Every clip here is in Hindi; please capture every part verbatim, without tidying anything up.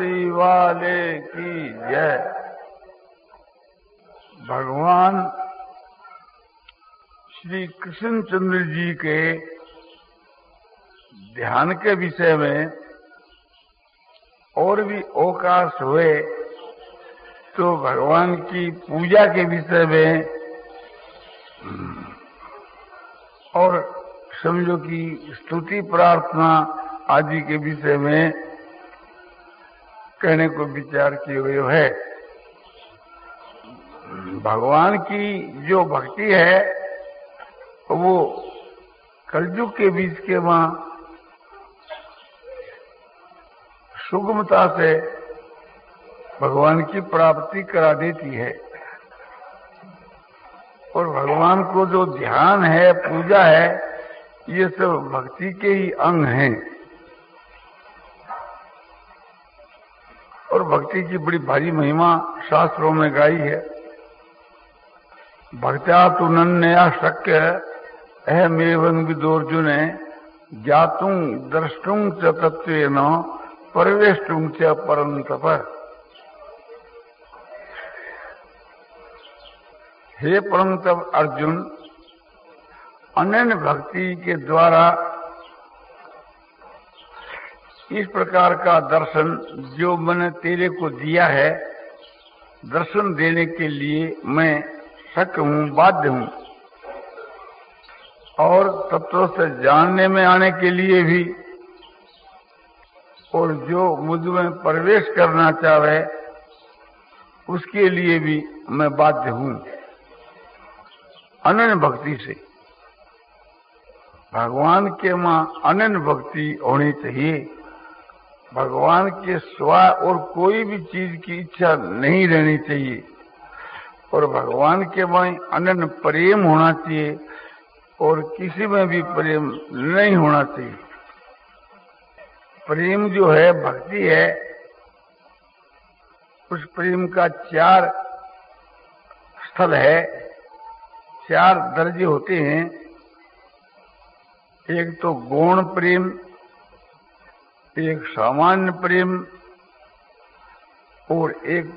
कमली वाले की जय। भगवान श्री कृष्णचंद्र जी के ध्यान के विषय में और भी अवकाश हुए तो भगवान की पूजा के विषय में और समझो कि स्तुति प्रार्थना आदि के विषय में कहने को विचार किए हुए है। भगवान की जो भक्ति है वो कलयुग के बीच के वहां सुगमता से भगवान की प्राप्ति करा देती है। और भगवान को जो ध्यान है, पूजा है, ये सब भक्ति के ही अंग हैं। और भक्ति की बड़ी भारी महिमा शास्त्रों में गाई है। भक्त्या तु नन्या शक्य अहमेवं विदोर्जुन ज्ञातुं द्रष्टुं च तत्वेन परवेष्टुं च परन्तप। हे परन्तप अर्जुन, अनन्य भक्ति के द्वारा इस प्रकार का दर्शन जो मैंने तेरे को दिया है, दर्शन देने के लिए मैं शक्य हूं, बाध्य हूं। और तत्व से जानने में आने के लिए भी, और जो मुझ में प्रवेश करना चाहे उसके लिए भी मैं बाध्य हूं। अनन्य भक्ति से भगवान के मां अनन्य भक्ति होनी चाहिए। भगवान के सिवा और कोई भी चीज की इच्छा नहीं रहनी चाहिए। और भगवान के मां अनन्य प्रेम होना चाहिए और किसी में भी प्रेम नहीं होना चाहिए। प्रेम जो है, भक्ति है, उस प्रेम का चार स्थल है, चार दर्जे होते हैं। एक तो गौण प्रेम, एक सामान्य प्रेम और एक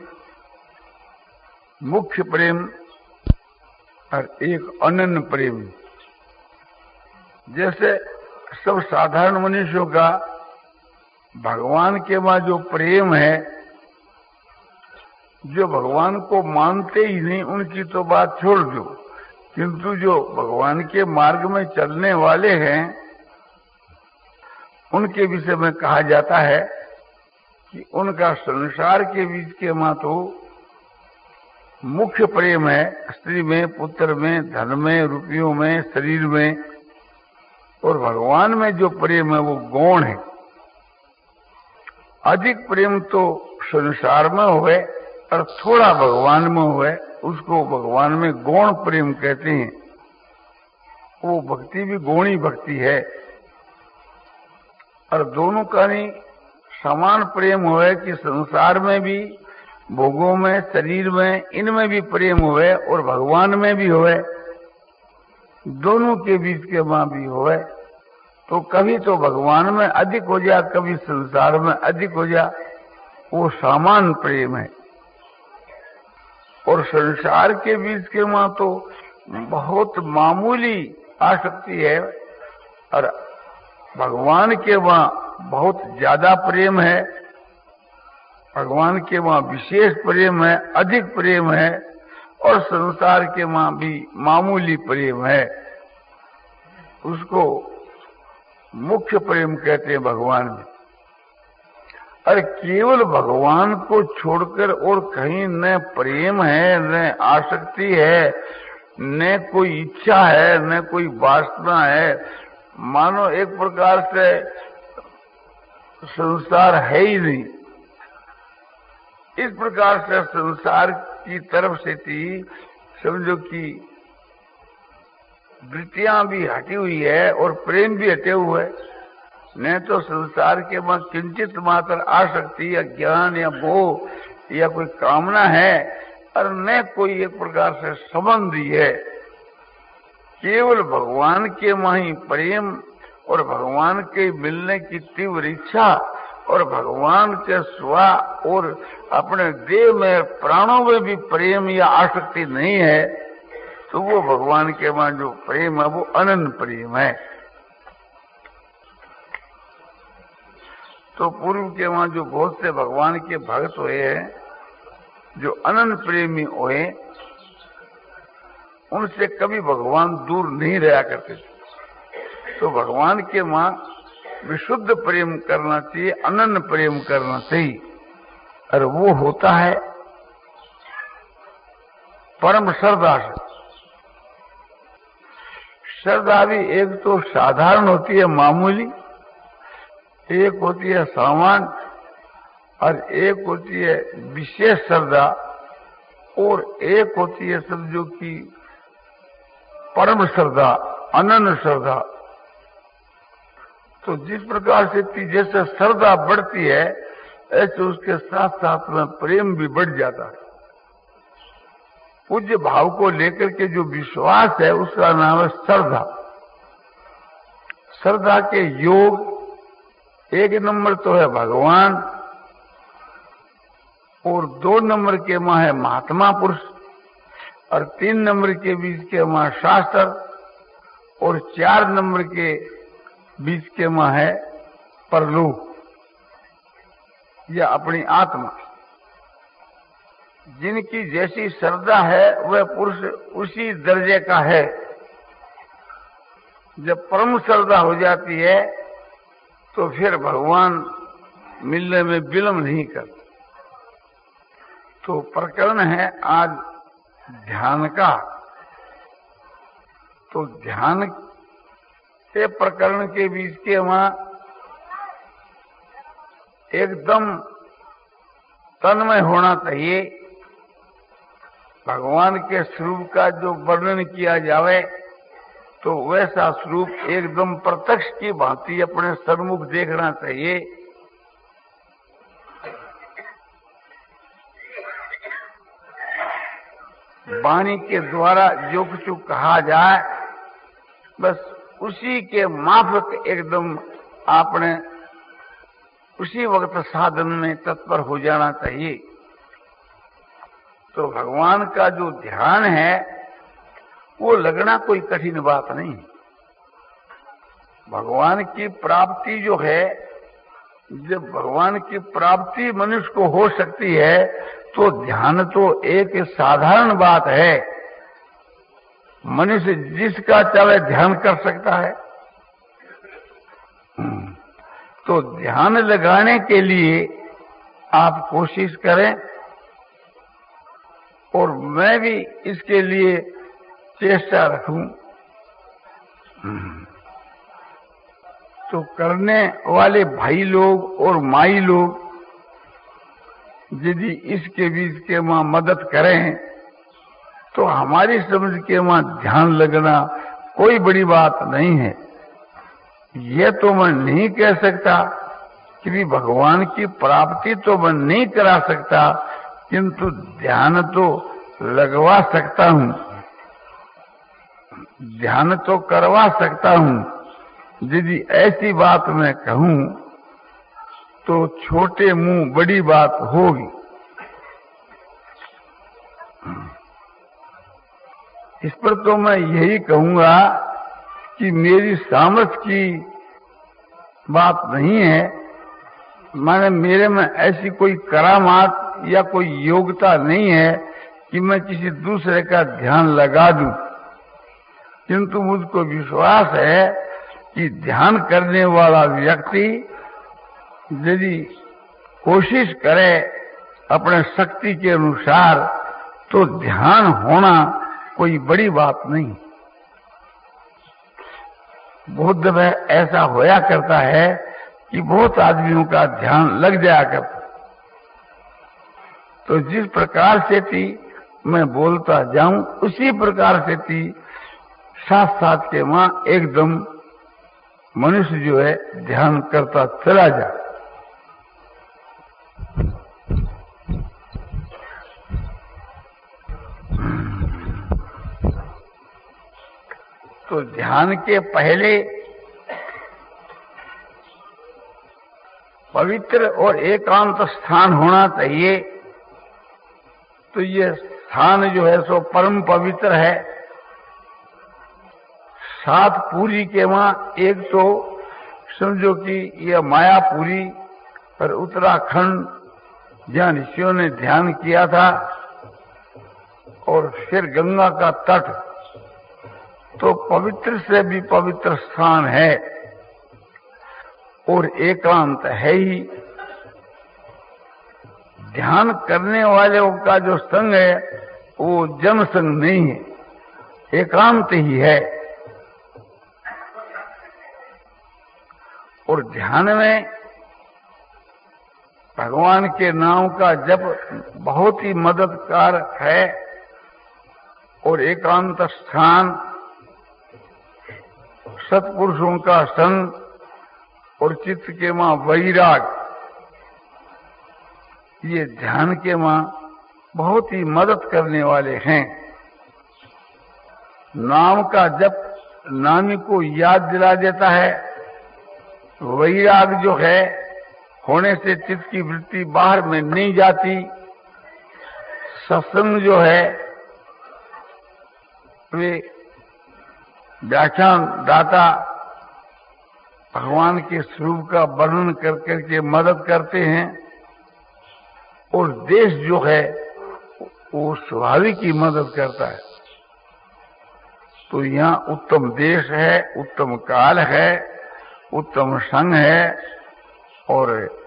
मुख्य प्रेम और एक अनन्य प्रेम। जैसे सब साधारण मनुष्यों का भगवान के वहां जो प्रेम है, जो भगवान को मानते ही नहीं उनकी तो बात छोड़ दो, किंतु जो भगवान के मार्ग में चलने वाले हैं उनके विषय में कहा जाता है कि उनका संसार के बीच के मां तो मुख्य प्रेम है, स्त्री में, पुत्र में, धन में, रुपयों में, शरीर में। और भगवान में जो प्रेम है वो गौण है। अधिक प्रेम तो संसार में हुए और थोड़ा भगवान में हुए, उसको भगवान में गौण प्रेम कहते हैं। वो भक्ति भी गौणी भक्ति है। और दोनों का नहीं समान प्रेम हुए कि संसार में भी, भोगों में, शरीर में, इनमें भी प्रेम हुए और भगवान में भी हुए, दोनों के बीच के मां भी हुए। तो कभी तो भगवान में अधिक हो जा, कभी संसार में अधिक हो जा, वो समान प्रेम है। और संसार के बीच के मां तो बहुत मामूली आसक्ति है और भगवान के वहां बहुत ज्यादा प्रेम है। भगवान के वहां विशेष प्रेम है, अधिक प्रेम है। और संसार के वहां भी मामूली प्रेम है। उसको मुख्य प्रेम कहते हैं भगवान में। और केवल भगवान को छोड़कर और कहीं न प्रेम है, न आसक्ति है, न कोई इच्छा है, न कोई वासना है। मानो एक प्रकार से संसार है ही नहीं। इस प्रकार से संसार की तरफ से थी, समझो कि वृत्तियां भी हटी हुई है और प्रेम भी हटे हुए। न तो संसार के वहां किंचित मात्र आसक्ति या ज्ञान या मोह या कोई कामना है और न कोई एक प्रकार से संबंध ही है। केवल भगवान के वहीं प्रेम और भगवान के मिलने की तीव्र इच्छा और भगवान के स्वा और अपने देह में प्राणों में भी प्रेम या आसक्ति नहीं है, तो वो भगवान के वहां जो प्रेम है वो अनंत प्रेम है। तो पूर्व के वहां जो बहुत से भगवान के भक्त हुए हैं, जो अनंत प्रेमी हुए, उनसे कभी भगवान दूर नहीं रहा करते थे। तो भगवान के वहां विशुद्ध प्रेम करना चाहिए, अनन्य प्रेम करना चाहिए, और वो होता है परम श्रद्धा से। श्रद्धा भी एक तो साधारण होती है, मामूली, एक होती है सामान्य, और एक होती है विशेष श्रद्धा, और एक होती है समझो कि परम श्रद्धा, अनन्य श्रद्धा। तो जिस प्रकार से जैसे श्रद्धा बढ़ती है, ऐसे उसके साथ साथ में प्रेम भी बढ़ जाता है। पूज्य भाव को लेकर के जो विश्वास है उसका नाम है श्रद्धा। श्रद्धा के योग एक नंबर तो है भगवान, और दो नंबर के मां है महात्मा पुरुष, और तीन नंबर के बीच के मां शास्त्र, और चार नंबर के बीच के मां है परलोक या अपनी आत्मा। जिनकी जैसी श्रद्धा है वह पुरुष उसी दर्जे का है। जब परम श्रद्धा हो जाती है तो फिर भगवान मिलने में विलंब नहीं करते। तो प्रकरण है आज ध्यान का। तो ध्यान के प्रकरण के बीच के वहां एकदम तन्मय होना चाहिए। भगवान के स्वरूप का जो वर्णन किया जावे तो वैसा स्वरूप एकदम प्रत्यक्ष की भांति अपने सन्मुख देखना चाहिए। वाणी के द्वारा जो कुछ कहा जाए बस उसी के माफक एकदम आपने उसी वक्त साधन में तत्पर हो जाना चाहिए। तो भगवान का जो ध्यान है वो लगना कोई कठिन बात नहीं। भगवान की प्राप्ति जो है, जब भगवान की प्राप्ति मनुष्य को हो सकती है तो ध्यान तो एक साधारण बात है। मनुष्य जिसका चाहे ध्यान कर सकता है। तो ध्यान लगाने के लिए आप कोशिश करें, और मैं भी इसके लिए चेष्टा रखूं। तो करने वाले भाई लोग और माई लोग यदि इसके बीच के मां मदद करें तो हमारी समझ के मां ध्यान लगना कोई बड़ी बात नहीं है। यह तो मैं नहीं कह सकता कि भगवान की प्राप्ति तो मैं नहीं करा सकता, किंतु ध्यान तो लगवा सकता हूं, ध्यान तो करवा सकता हूं। यदि ऐसी बात मैं कहूं तो छोटे मुंह बड़ी बात होगी। इस पर तो मैं यही कहूंगा कि मेरी सामर्थ्य की बात नहीं है। माने मेरे में ऐसी कोई करामात या कोई योग्यता नहीं है कि मैं किसी दूसरे का ध्यान लगा दूं, किंतु मुझको विश्वास है कि ध्यान करने वाला व्यक्ति यदि कोशिश करे अपने शक्ति के अनुसार तो ध्यान होना कोई बड़ी बात नहीं। बहुत दफे ऐसा होया करता है कि बहुत आदमियों का ध्यान लग जाया करता। तो जिस प्रकार से थी मैं बोलता जाऊं उसी प्रकार से थी साथ साथ के वहां एकदम मनुष्य जो है ध्यान करता चला जाए। तो ध्यान के पहले पवित्र और एकांत स्थान होना चाहिए। तो ये स्थान जो है सो परम पवित्र है। सात पूरी के वहां एक तो समझो कि यह मायापुरी और उत्तराखंड जहां ऋषियों ने ध्यान किया था, और फिर गंगा का तट तो पवित्र से भी पवित्र स्थान है और एकांत है ही। ध्यान करने वालों का जो संग है वो जनसंग नहीं है, एकांत ही है। और ध्यान में भगवान के नाम का जप बहुत ही मददगार है। और एकांत स्थान, सत्पुरुषों का संग और चित्त के मां वैराग, ये ध्यान के मां बहुत ही मदद करने वाले हैं। नाम का जप नामी को याद दिला देता है। वैराग जो है होने से चित्त की वृत्ति बाहर में नहीं जाती। सत्संग जो है वे व्याख्यान दाता भगवान के स्वरूप का वर्णन कर करके मदद करते हैं। और देश जो है वो स्वाभाविक ही मदद करता है। तो यहाँ उत्तम देश है, उत्तम काल है, उत्तम संग है। और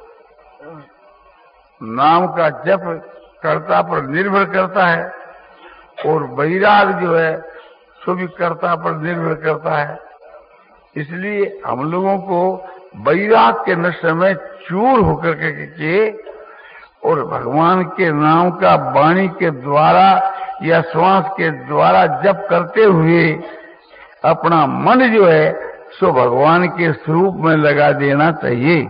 नाम का जप कर्ता पर निर्भर करता है। और वैराग जो है सो भी कर्ता पर निर्भर करता है। इसलिए हम लोगों को वैराग के नशे में चूर होकर के और भगवान के नाम का वाणी के द्वारा या श्वास के द्वारा जप करते हुए अपना मन जो है सो भगवान के स्वरूप में लगा देना चाहिए।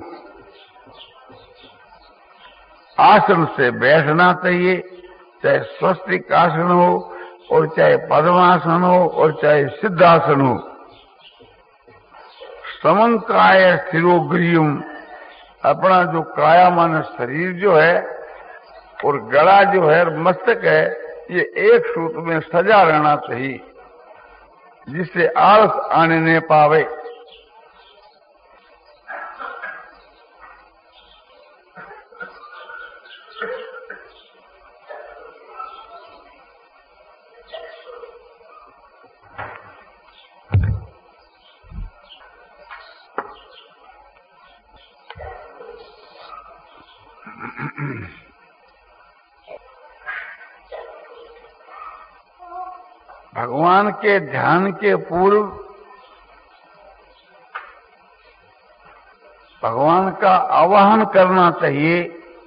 आसन से बैठना चाहिए, चाहे स्वस्तिक आसन हो और चाहे पद्मासन हो और चाहे सिद्धासन हो। समंकाय स्थिरोग्रियम, अपना जो काया मानस शरीर जो है और गला जो है और मस्तक है, ये एक सूत्र में सजा रहना चाहिए, जिससे आलस आने न पावे। भगवान के ध्यान के पूर्व भगवान का आवाहन करना चाहिए।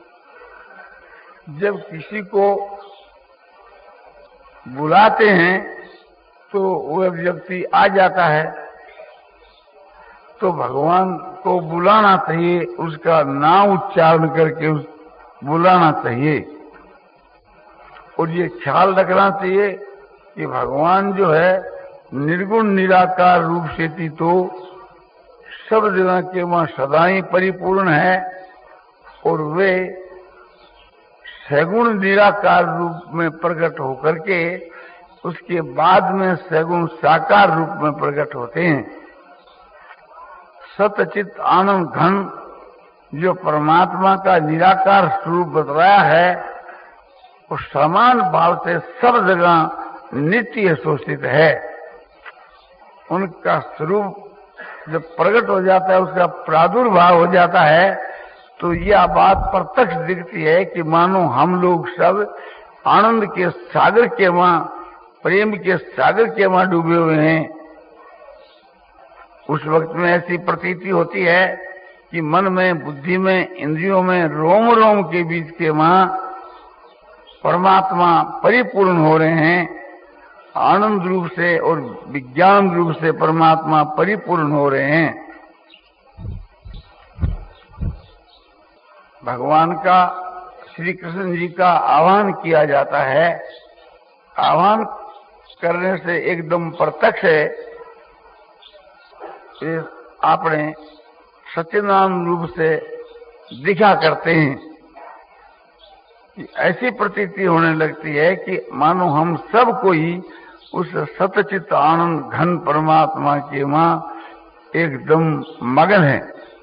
जब किसी को बुलाते हैं तो वह व्यक्ति आ जाता है, तो भगवान को बुलाना चाहिए, उसका नाम उच्चारण करके उस बुलाना चाहिए। और ये ख्याल रखना चाहिए कि भगवान जो है निर्गुण निराकार रूप से थी तो सब जगह के वहां सदा ही परिपूर्ण है, और वे सगुण निराकार रूप में प्रकट होकर के उसके बाद में सगुण साकार रूप में प्रकट होते हैं। सतचित आनंद घन जो परमात्मा का निराकार स्वरूप बतलाया है, वो समान भाव से सब जगह नित्य शोषित है। उनका स्वरूप जब प्रकट हो जाता है, उसका प्रादुर्भाव हो जाता है, तो यह बात प्रत्यक्ष दिखती है कि मानो हम लोग सब आनंद के सागर के वहां, प्रेम के सागर के वहां डूबे हुए हैं। उस वक्त में ऐसी प्रतीति होती है कि मन में, बुद्धि में, इंद्रियों में, रोम रोम के बीच के वहां परमात्मा परिपूर्ण हो रहे हैं। आनंद रूप से और विज्ञान रूप से परमात्मा परिपूर्ण हो रहे हैं। भगवान का, श्री कृष्ण जी का आह्वान किया जाता है। आह्वान करने से एकदम प्रत्यक्ष है कि आपने सच्चिदानंद रूप से दिखा करते हैं कि ऐसी प्रतीति होने लगती है कि मानो हम सब कोई उस सतचित आनंद घन परमात्मा के वहां एकदम मगन है।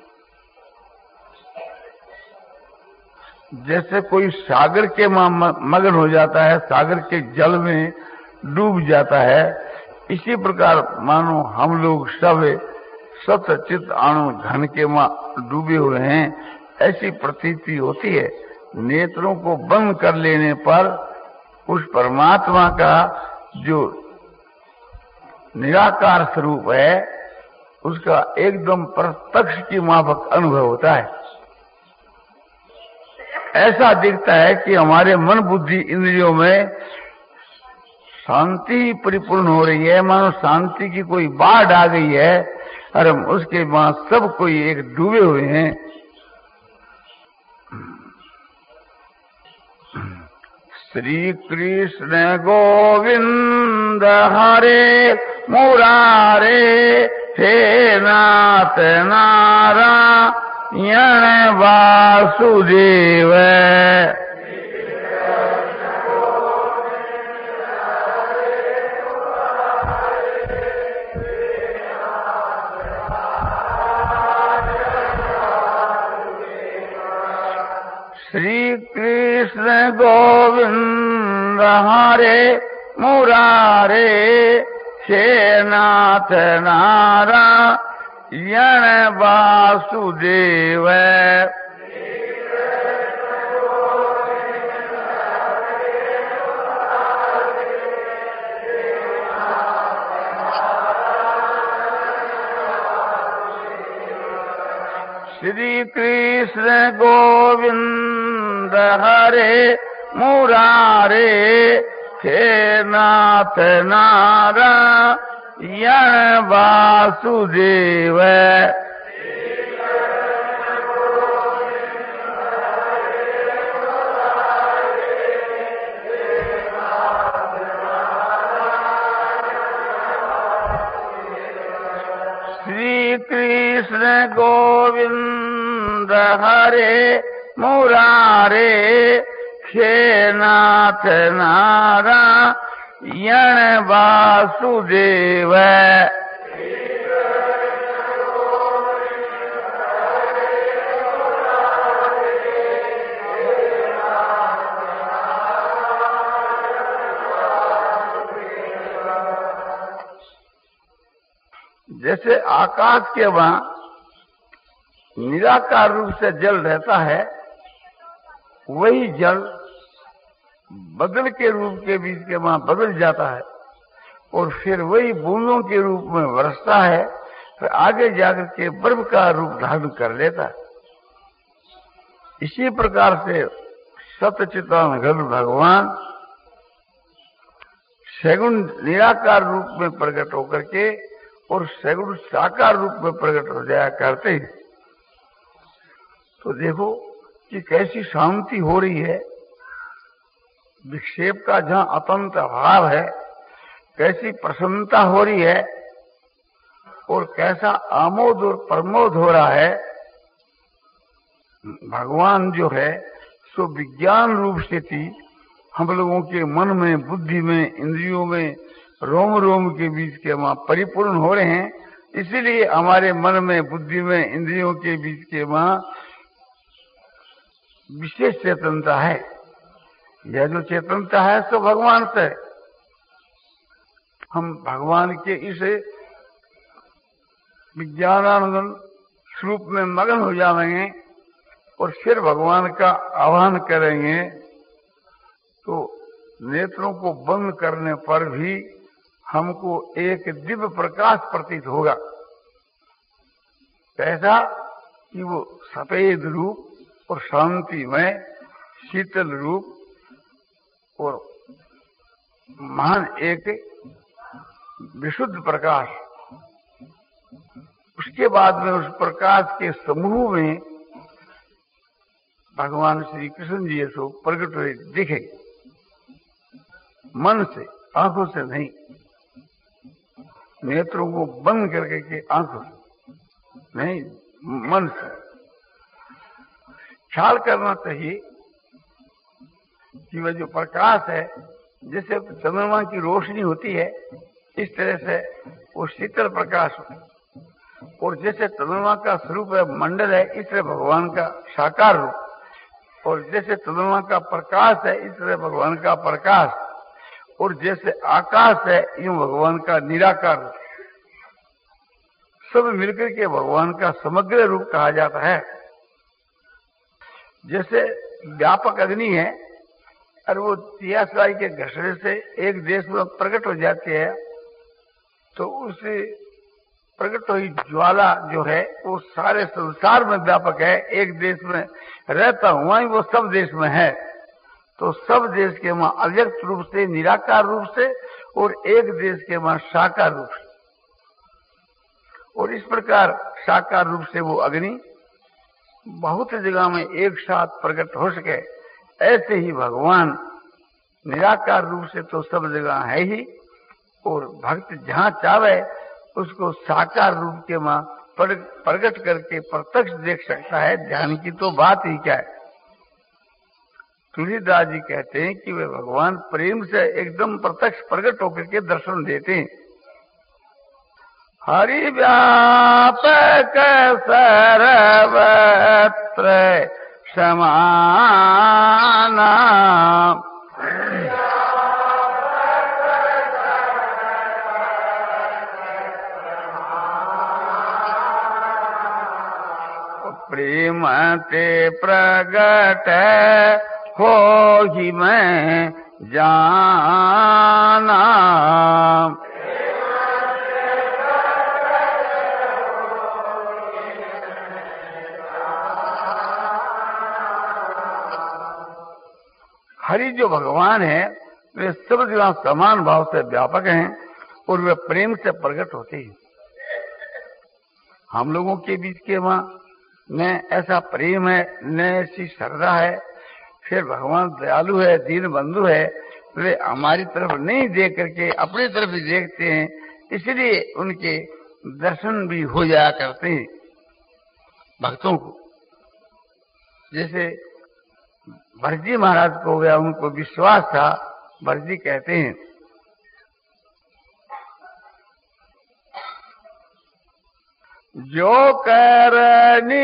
जैसे कोई सागर के वहां मगन हो जाता है, सागर के जल में डूब जाता है, इसी प्रकार मानो हम लोग सब सतचित आनंद घन के वहां डूबे हुए हैं, ऐसी प्रतीति होती है। नेत्रों को बंद कर लेने पर उस परमात्मा का जो निराकार स्वरूप है उसका एकदम प्रत्यक्ष की माफक अनुभव होता है। ऐसा दिखता है कि हमारे मन बुद्धि इंद्रियों में शांति परिपूर्ण हो रही है, मानो शांति की कोई बाढ़ आ गई है और हम उसके बाद सब कोई एक डूबे हुए हैं। श्री कृष्ण गोविंद हरे मुरारे, हे नाथ नारायण वासुदेव। श्री कृष्ण गोविंद हरे मुरारे, हे नाथ नारायण वासुदेव। श्री कृष्ण गोविंद हरे मुरारे, हे नाथ नारायण वासुदेव। श्री कृष्ण गोविंद हरे मुरारे, हे नाथ नारायण वासुदेव। जैसे आकाश के वहां निराकार रूप से जल रहता है, वही जल बदल के रूप के बीच के वहां बदल जाता है और फिर वही बूंदों के रूप में बरसता है, फिर आगे जाकर के बर्फ का रूप धारण कर लेता है। इसी प्रकार से सतचिदानंद भगवान सगुण निराकार रूप में प्रकट होकर के और सगुण साकार रूप में प्रकट हो जाया करते हैं। तो देखो कि कैसी शांति हो रही है, विक्षेप का जहां अतंत अभाव है, कैसी प्रसन्नता हो रही है और कैसा आमोद और प्रमोद हो रहा है। भगवान जो है सो विज्ञान रूप से थी हम लोगों के मन में, बुद्धि में, इंद्रियों में, रोम रोम के बीच के वहां परिपूर्ण हो रहे हैं। इसीलिए हमारे मन में, बुद्धि में, इंद्रियों के बीच के वहां विशेष चेतनता है। यह जो चेतनता है सो भगवान से। हम भगवान के इस विज्ञानानंद स्वरूप में मगन हो जाएंगे और फिर भगवान का आह्वान करेंगे तो नेत्रों को बंद करने पर भी हमको एक दिव्य प्रकाश प्रतीत होगा। कैसा कि वो सफेद रूप और शांतिमय शीतल रूप और महान एक विशुद्ध प्रकाश। उसके बाद में उस प्रकाश के समूह में भगवान श्री कृष्ण जी सो प्रकट हुए दिखेंगे, मन से, आंखों से नहीं, नेत्रों को बंद करके के आंखों से नहीं, मन से। ख्याल करना चाहिए कि वह जो प्रकाश है, जैसे चंद्रमा की रोशनी होती है, इस तरह से वो शीतल प्रकाश होता है। और जैसे चंद्रमा का स्वरूप है मंडल है, इस तरह भगवान का साकार रूप, और जैसे चंद्रमा का प्रकाश है, इस तरह भगवान का प्रकाश, और जैसे आकाश है, यूं भगवान का निराकार रूप, सब मिलकर के भगवान का समग्र रूप कहा जाता है। जैसे व्यापक अग्नि है और वो तियासाई के घसड़े से एक देश में प्रकट हो जाती है, तो उस प्रकट हुई ज्वाला जो है वो सारे संसार में व्यापक है। एक देश में रहता हुआ ही वो सब देश में है, तो सब देश के वहां अव्यक्त रूप से, निराकार रूप से, और एक देश के वहां साकार रूप से, और इस प्रकार साकार रूप से वो अग्नि बहुत जगह में एक साथ प्रकट हो सके। ऐसे ही भगवान निराकार रूप से तो सब जगह है ही, और भक्त जहां चाहे उसको साकार रूप के वहां प्रकट करके प्रत्यक्ष देख सकता है। ध्यान की तो बात ही क्या है। तुलसीदास जी कहते हैं कि वे भगवान प्रेम से एकदम प्रत्यक्ष प्रकट होकर के दर्शन देते हैं। हरि व्यापक सर्वत्र समाना, प्रेम ते प्रगट हो ही मैं जाना, हरि जो भगवान है वे सब जगह समान भाव से व्यापक हैं और वे प्रेम से प्रकट होते हैं। हम लोगों के बीच के वहां न ऐसा प्रेम है, न ऐसी श्रद्धा है। फिर भगवान दयालु है, दीन बंधु है, वे हमारी तरफ नहीं देख करके अपनी तरफ ही देखते हैं, इसलिए उनके दर्शन भी हो जाया करते हैं भक्तों को। जैसे भरजी महाराज को गया, उनको विश्वास था। भरजी कहते हैं, जो करनी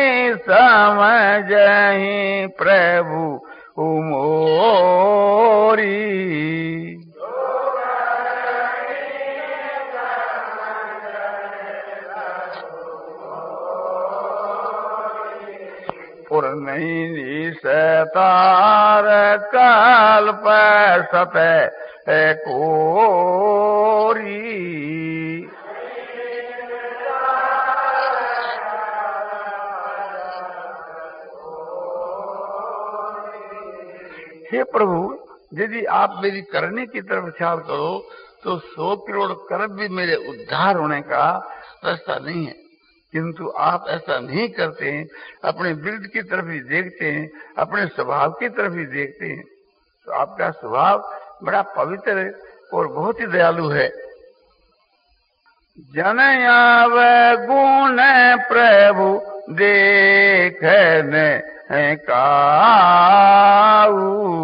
समझहि प्रभु मोरी, पुरनैनी सतार कल्प सत कोरी, हे प्रभु, यदि आप मेरी करने की तरफ ख्याल करो तो सौ करोड़ कर्म भी मेरे उद्धार होने का रास्ता नहीं है, किंतु आप ऐसा नहीं करते हैं। अपने बिरद की तरफ ही देखते हैं, अपने स्वभाव की तरफ ही देखते हैं। तो आपका स्वभाव बड़ा पवित्र है और बहुत ही दयालु है। जनयाव गुण प्रभु देखने काऊ,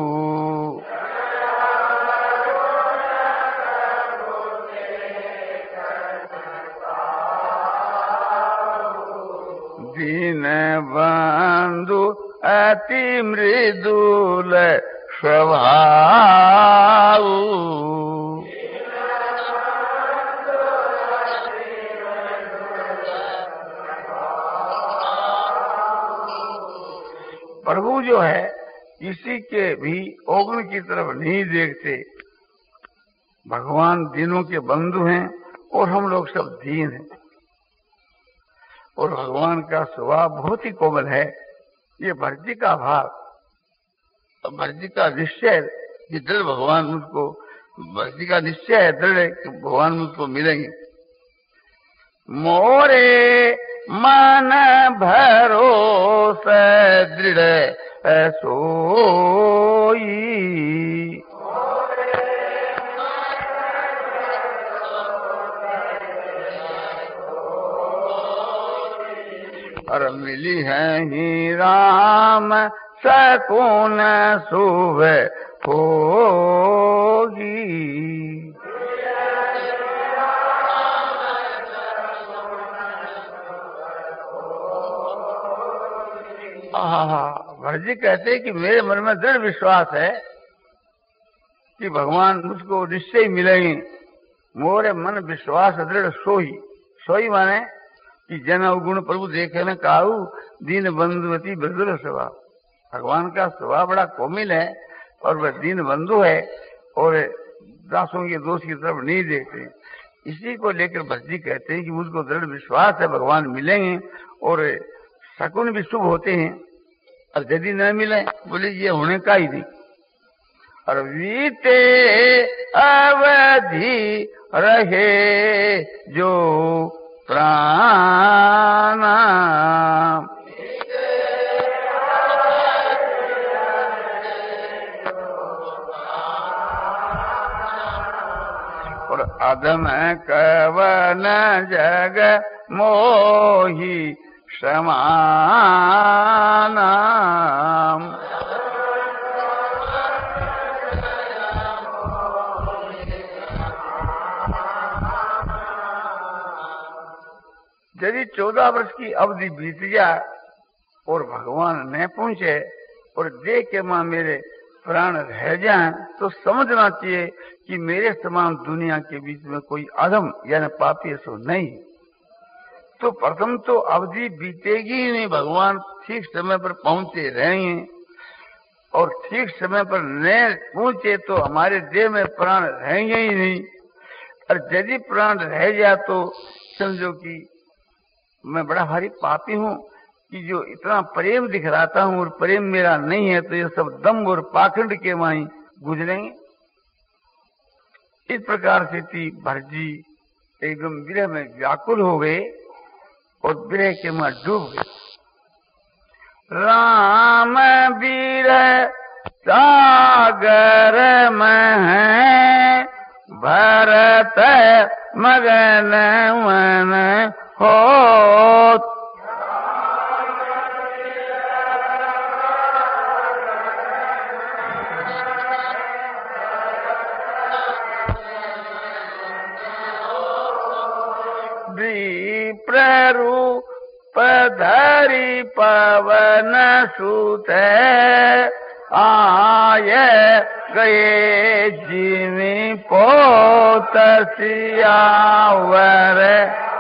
दीन बंधु अति मृदुल स्वभाव, प्रभु जो है किसी के भी अवगुण की तरफ नहीं देखते। भगवान दीनों के बंधु हैं और हम लोग सब दीन हैं, और भगवान का स्वभाव बहुत ही कोमल है। ये भर्जी का भाव, भर्जी का निश्चय कि दृढ़ भगवान मुझको, भर्जी का निश्चय है दृढ़ कि भगवान मुझको मिलेंगे। मोरे मन भरोसा दृढ़ सोई, और मिली है ही राम सकून शुभ होगी। भरत जी कहते हैं कि मेरे मन में दृढ़ विश्वास है कि भगवान मुझको निश्चय मिलेंगे। मोरे मन विश्वास दृढ़ सोई। सोई माने कि जन अवगुण प्रभु देखे न काऊ दीन बंधुवती बृदुल स्वभाव। भगवान का स्वभाव बड़ा कोमिल है और वह दीन बंधु है और दासों के दोष की तरफ नहीं देखते। इसी को लेकर भरत जी कहते हैं कि मुझको दृढ़ विश्वास है भगवान मिलेंगे और शकुन भी शुभ होते हैं। और यदि न मिले बोले ये होने का ही नहीं। और बीते अवधि रहे जो प्राण और अधम कवन जग मोही समान। यदि चौदह वर्ष की अवधि बीत जाए और भगवान न पहुंचे और देख के मां मेरे प्राण रह जाएं तो समझना चाहिए कि मेरे समान दुनिया के बीच में कोई अधम यानी पापी सो नहीं। तो प्रथम तो अवधि बीतेगी ही नहीं, भगवान ठीक समय पर पहुंचे रहेंगे और ठीक समय पर न पहुंचे तो हमारे देह में प्राण रहेंगे ही नहीं। और यदि प्राण रह जाए तो समझो कि मैं बड़ा भारी पापी हूँ कि जो इतना प्रेम दिखलाता हूँ और प्रेम मेरा नहीं है, तो ये सब दम्भ और पाखंड के माई गुजरेंगे। इस प्रकार से थी भरत जी एकदम विरह में व्याकुल हो गए और विरह के मां डूब गए। राम वीर सागर में है भरत मगन मन होत। प्ररूप धरि पवन सुत आय गए जिमि पोत सियावर।